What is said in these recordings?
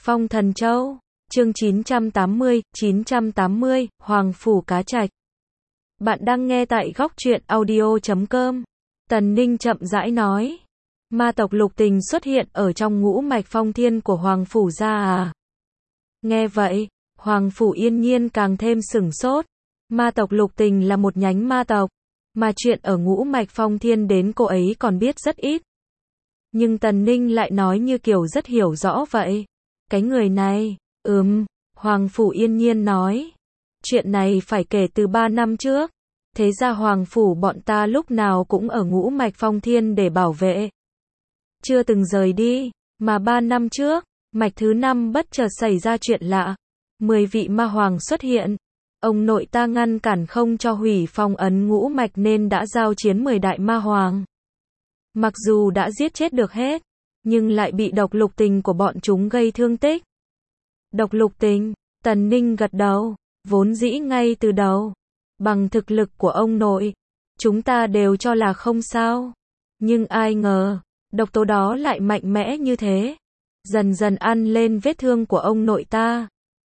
Phong Thần Châu, chương 980, Hoàng Phủ Cá Trạch. Bạn đang nghe tại góc truyện audio.com. Tần Ninh chậm rãi nói. Ma tộc Lục Tình xuất hiện ở trong ngũ mạch phong thiên của Hoàng Phủ gia à? Nghe vậy, Hoàng Phủ Yên Nhiên càng thêm sửng sốt. Ma tộc Lục Tình là một nhánh ma tộc, mà chuyện ở ngũ mạch phong thiên đến cô ấy còn biết rất ít. Nhưng Tần Ninh lại nói như kiểu rất hiểu rõ vậy. Cái người này, Hoàng Phủ Yên Nhiên nói. Chuyện này phải kể từ 3 năm trước. Thế ra Hoàng Phủ bọn ta lúc nào cũng ở ngũ mạch phong thiên để bảo vệ. Chưa từng rời đi, mà 3 năm trước, mạch thứ 5 bất chợt xảy ra chuyện lạ. 10 vị ma hoàng xuất hiện. Ông nội ta ngăn cản không cho hủy phong ấn ngũ mạch nên đã giao chiến 10 đại ma hoàng. Mặc dù đã giết chết được hết, nhưng lại bị độc lục tình của bọn chúng gây thương tích. Độc lục tình, Tần Ninh gật đầu, vốn dĩ ngay từ đầu, bằng thực lực của ông nội, chúng ta đều cho là không sao. Nhưng ai ngờ, độc tố đó lại mạnh mẽ như thế, dần dần ăn lên vết thương của ông nội ta.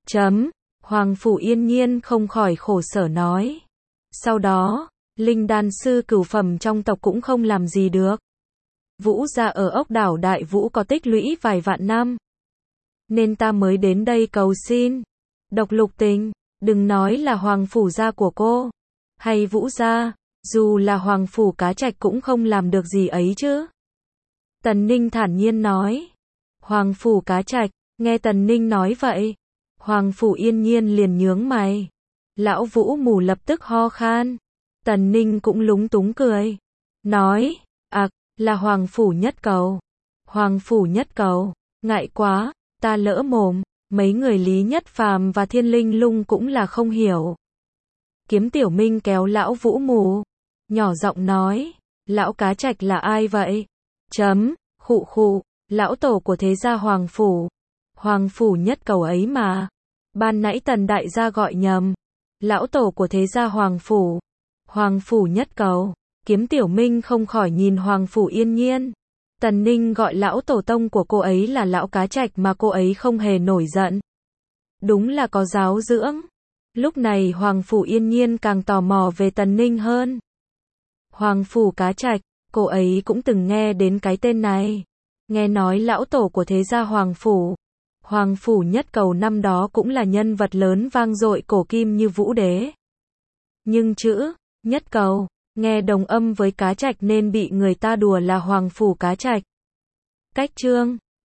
Hoàng Phủ Yên Nhiên không khỏi khổ sở nói. Sau đó, linh đan sư cửu phẩm trong tộc cũng không làm gì được. Vũ gia ở ốc đảo Đại Vũ có tích lũy vài vạn năm, nên ta mới đến đây cầu xin. Độc lục tình, đừng nói là Hoàng Phủ gia của cô, hay Vũ gia, dù là Hoàng Phủ Cá Trạch cũng không làm được gì ấy chứ. Tần Ninh thản nhiên nói. Hoàng Phủ Cá Trạch, nghe Tần Ninh nói vậy, Hoàng Phủ Yên Nhiên liền nhướng mày. Lão Vũ Mù lập tức ho khan. Tần Ninh cũng lúng túng cười, nói, là Hoàng Phủ Nhất Cầu. Hoàng Phủ Nhất Cầu, ngại quá, ta lỡ mồm, mấy người Lý Nhất Phàm và Thiên Linh Lung cũng là không hiểu. Kiếm Tiểu Minh kéo Lão Vũ Mù, nhỏ giọng nói, Lão Cá Trạch là ai vậy? Khụ, lão tổ của thế gia Hoàng Phủ. Hoàng Phủ Nhất Cầu ấy mà. Ban nãy Tần đại gia gọi nhầm. Lão tổ của thế gia Hoàng Phủ. Hoàng Phủ Nhất Cầu. Kiếm Tiểu Minh không khỏi nhìn Hoàng Phủ Yên Nhiên. Tần Ninh gọi lão tổ tông của cô ấy là Lão Cá Trạch mà cô ấy không hề nổi giận. Đúng là có giáo dưỡng. Lúc này Hoàng Phủ Yên Nhiên càng tò mò về Tần Ninh hơn. Hoàng Phủ Cá Trạch, cô ấy cũng từng nghe đến cái tên này. Nghe nói lão tổ của thế gia Hoàng Phủ. Hoàng Phủ Nhất Cầu năm đó cũng là nhân vật lớn vang dội cổ kim như Vũ Đế. Nhưng chữ Nhất Cầu nghe đồng âm với Cá Trạch nên bị người ta đùa là Hoàng Phủ Cá Trạch. Cách chương